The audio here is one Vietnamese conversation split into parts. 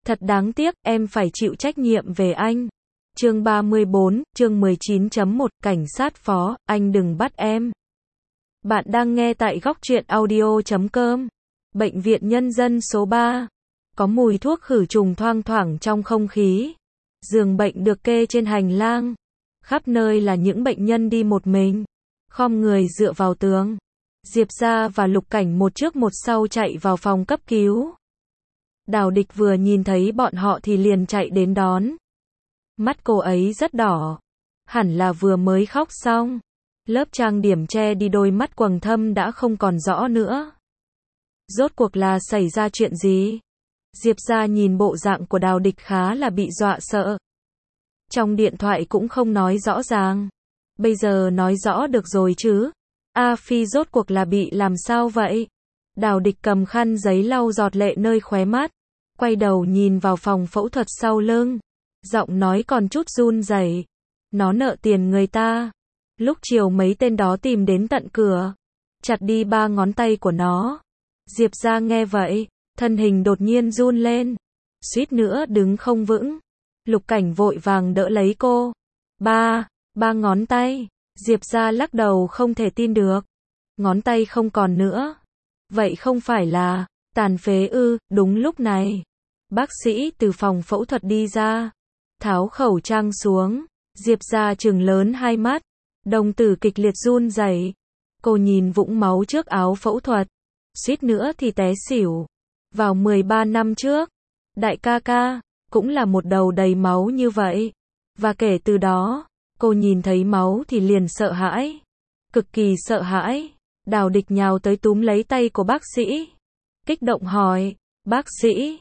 Thật đáng tiếc, em phải chịu trách nhiệm về anh. Chương 34, chương 19.1, cảnh sát phó, anh đừng bắt em. Bạn đang nghe tại góc truyện audio.com. Bệnh viện Nhân dân số 3. Có mùi thuốc khử trùng thoang thoảng trong không khí. Giường bệnh được kê trên hành lang. Khắp nơi là những bệnh nhân đi một mình. Khom người dựa vào tường. Diệp Gia và Lục Cảnh một trước một sau chạy vào phòng cấp cứu. Đào Địch vừa nhìn thấy bọn họ thì liền chạy đến đón. Mắt cô ấy rất đỏ. Hẳn là vừa mới khóc xong. Lớp trang điểm che đi đôi mắt quầng thâm đã không còn rõ nữa. Rốt cuộc là xảy ra chuyện gì? Diệp Gia nhìn bộ dạng của Đào Địch khá là bị dọa sợ. Trong điện thoại cũng không nói rõ ràng. Bây giờ nói rõ được rồi chứ. A Phi rốt cuộc là bị làm sao vậy? Đào Địch cầm khăn giấy lau giọt lệ nơi khóe mắt. Quay đầu nhìn vào phòng phẫu thuật sau lưng. Giọng nói còn chút run rẩy. Nó nợ tiền người ta. Lúc chiều mấy tên đó tìm đến tận cửa. Chặt đi 3 ngón tay của nó. Diệp Gia nghe vậy. Thân hình đột nhiên run lên. Suýt nữa đứng không vững. Lục Cảnh vội vàng đỡ lấy cô. Ba ngón tay. Diệp Gia lắc đầu không thể tin được. Ngón tay không còn nữa. Vậy không phải là tàn phế ư? Đúng lúc này. Bác sĩ từ phòng phẫu thuật đi ra. Tháo khẩu trang xuống. Diệp Gia trừng lớn hai mắt. Đồng tử kịch liệt run rẩy. Cô nhìn vũng máu trước áo phẫu thuật. Suýt nữa thì té xỉu. Vào 13 năm trước. Đại ca ca. Cũng là một đầu đầy máu như vậy. Và kể từ đó. Cô nhìn thấy máu thì liền sợ hãi. Cực kỳ sợ hãi. Đào Địch nhào tới túm lấy tay của bác sĩ. Kích động hỏi. Bác sĩ.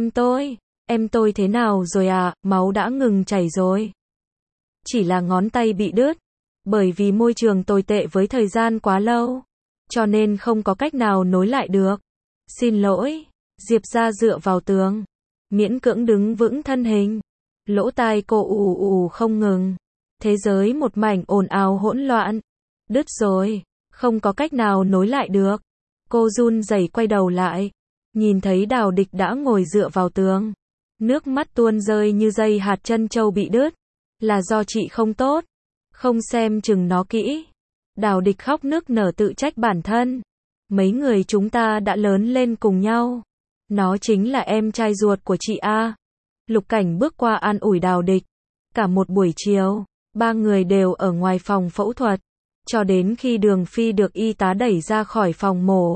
Em tôi thế nào rồi à? Máu đã ngừng chảy rồi. Chỉ là ngón tay bị đứt. Bởi vì môi trường tồi tệ với thời gian quá lâu. Cho nên không có cách nào nối lại được. Xin lỗi. Diệp Gia dựa vào tường. Miễn cưỡng đứng vững thân hình. Lỗ tai cô ù ù không ngừng. Thế giới một mảnh ồn ào hỗn loạn. Đứt rồi. Không có cách nào nối lại được. Cô run rẩy quay đầu lại. Nhìn thấy Đào Địch đã ngồi dựa vào tường. Nước mắt tuôn rơi như dây hạt trân châu bị đứt. Là do chị không tốt. Không xem chừng nó kỹ. Đào Địch khóc nức nở tự trách bản thân. Mấy người chúng ta đã lớn lên cùng nhau. Nó chính là em trai ruột của chị A. Lục Cảnh bước qua an ủi Đào Địch. Cả một buổi chiều, 3 người đều ở ngoài phòng phẫu thuật. Cho đến khi Đường Phi được y tá đẩy ra khỏi phòng mổ.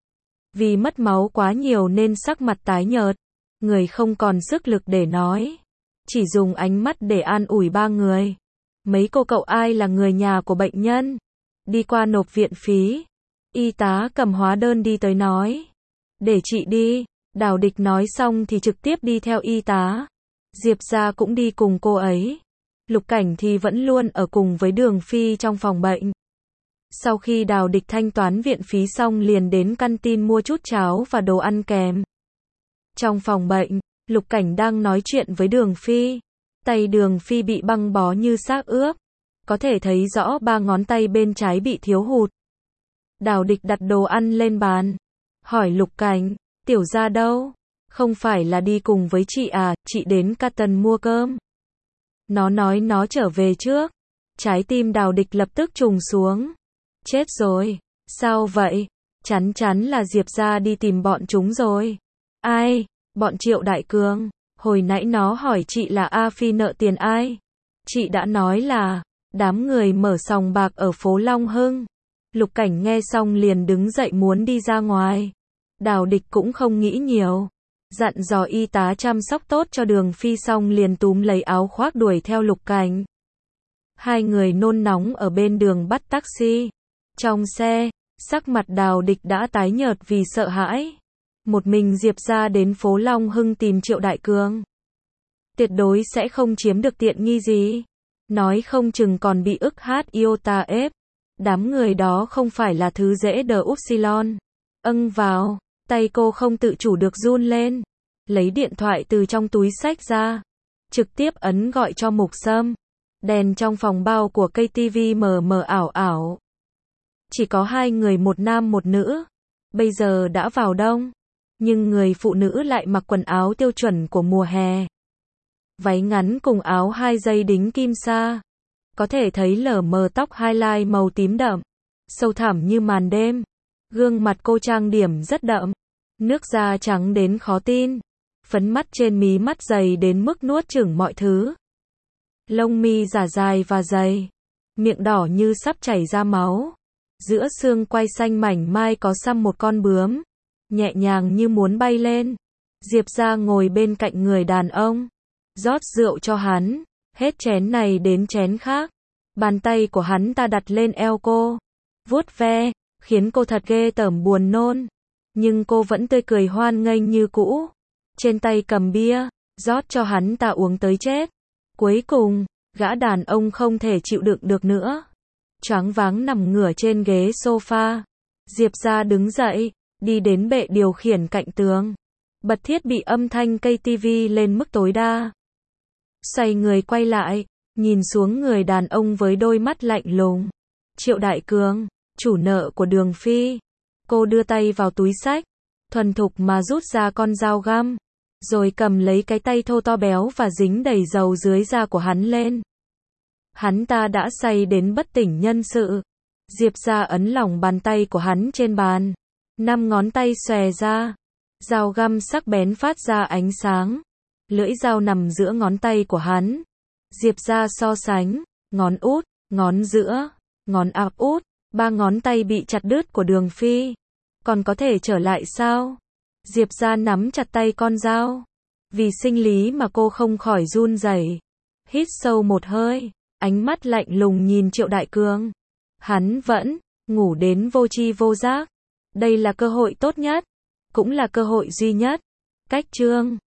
Vì mất máu quá nhiều nên sắc mặt tái nhợt. Người không còn sức lực để nói. Chỉ dùng ánh mắt để an ủi 3 người. Mấy cô cậu ai là người nhà của bệnh nhân? Đi qua nộp viện phí. Y tá cầm hóa đơn đi tới nói. Để chị đi. Đào Địch nói xong thì trực tiếp đi theo y tá. Diệp Gia cũng đi cùng cô ấy. Lục Cảnh thì vẫn luôn ở cùng với Đường Phi trong phòng bệnh. Sau khi Đào Địch thanh toán viện phí xong liền đến canteen mua chút cháo và đồ ăn kèm. Trong phòng bệnh, Lục Cảnh đang nói chuyện với Đường Phi. Tay Đường Phi bị băng bó như xác ướp. Có thể thấy rõ 3 ngón tay bên trái bị thiếu hụt. Đào Địch đặt đồ ăn lên bàn. Hỏi Lục Cảnh, Tiểu Gia đâu? Không phải là đi cùng với chị à? Chị đến Canton mua cơm. Nó nói nó trở về trước. Trái tim Đào Địch lập tức trùng xuống. Chết rồi. Sao vậy? Chắn là Diệp Gia đi tìm bọn chúng rồi. Ai? Bọn Triệu Đại Cường. Hồi nãy nó hỏi chị là A Phi nợ tiền ai? Chị đã nói là đám người mở sòng bạc ở phố Long Hưng. Lục Cảnh nghe xong liền đứng dậy muốn đi ra ngoài. Đào Địch cũng không nghĩ nhiều. Dặn dò y tá chăm sóc tốt cho Đường Phi xong liền túm lấy áo khoác đuổi theo Lục Cảnh. Hai người nôn nóng ở bên đường bắt taxi. Trong xe, sắc mặt Đào Địch đã tái nhợt vì sợ hãi. Một mình Diệp Gia đến phố Long Hưng tìm Triệu Đại Cường. Tuyệt đối sẽ không chiếm được tiện nghi gì. Nói không chừng còn bị ức hát iota ép. Đám người đó không phải là thứ dễ đờ upsilon. Vào. Tay cô không tự chủ được run lên. Lấy điện thoại từ trong túi xách ra. Trực tiếp ấn gọi cho Mục Sâm. Đèn trong phòng bao của cây tivi mờ mờ ảo ảo. Chỉ có 2 người, một nam một nữ. Bây giờ đã vào đông. nhưng người phụ nữ lại mặc quần áo tiêu chuẩn của mùa hè. Váy ngắn cùng áo 2 dây đính kim sa. Có thể thấy lờ mờ tóc highlight màu tím đậm, sâu thẳm như màn đêm. Gương mặt cô trang điểm rất đậm, nước da trắng đến khó tin, phấn mắt trên mí mắt dày đến mức nuốt chửng mọi thứ. Lông mi giả dài và dày, miệng đỏ như sắp chảy ra máu. Giữa xương quai xanh mảnh mai có xăm một con bướm, nhẹ nhàng như muốn bay lên. Diệp Gia ngồi bên cạnh người đàn ông, rót rượu cho hắn, hết chén này đến chén khác. Bàn tay của hắn ta đặt lên eo cô, vuốt ve, khiến cô thật ghê tởm buồn nôn. Nhưng cô vẫn tươi cười hoan nghênh như cũ. Trên tay cầm bia, rót cho hắn ta uống tới chết. Cuối cùng, gã đàn ông không thể chịu đựng được nữa, choáng váng nằm ngửa trên ghế sofa. Diệp Gia đứng dậy, đi đến bệ điều khiển cạnh tường, bật thiết bị âm thanh cây tivi lên mức tối đa. Xoay người quay lại, nhìn xuống người đàn ông với đôi mắt lạnh lùng. Triệu Đại Cường, chủ nợ của Đường Phi. Cô đưa tay vào túi xách, thuần thục mà rút ra con dao găm, rồi cầm lấy cái tay thô to béo và dính đầy dầu dưới da của hắn lên. Hắn ta đã say đến bất tỉnh nhân sự. Diệp Gia ấn lỏng bàn tay của hắn trên bàn, 5 ngón tay xòe ra, dao găm sắc bén phát ra ánh sáng. Lưỡi dao nằm giữa ngón tay của hắn. Diệp Gia so sánh, ngón út, ngón giữa, ngón áp út, 3 ngón tay bị chặt đứt của Đường Phi. Còn có thể trở lại sao? Diệp Gia nắm chặt tay con dao. Vì sinh lý mà cô không khỏi run rẩy. Hít sâu một hơi, ánh mắt lạnh lùng nhìn Triệu Đại Cường. Hắn vẫn ngủ đến vô tri vô giác. Đây là cơ hội tốt nhất, cũng là cơ hội duy nhất. Cách chương